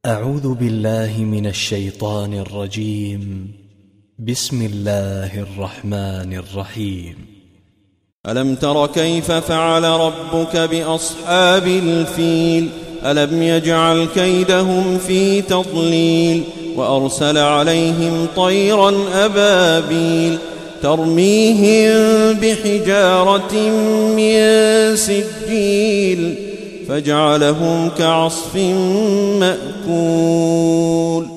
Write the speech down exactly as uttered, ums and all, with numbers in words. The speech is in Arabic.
أعوذ بالله من الشيطان الرجيم. بسم الله الرحمن الرحيم. ألم تر كيف فعل ربك بأصحاب الفيل ألم يجعل كيدهم في تضليل وأرسل عليهم طيرا أبابيل ترميهم بحجارة من سجيل فجعلهم كعصف مأكول.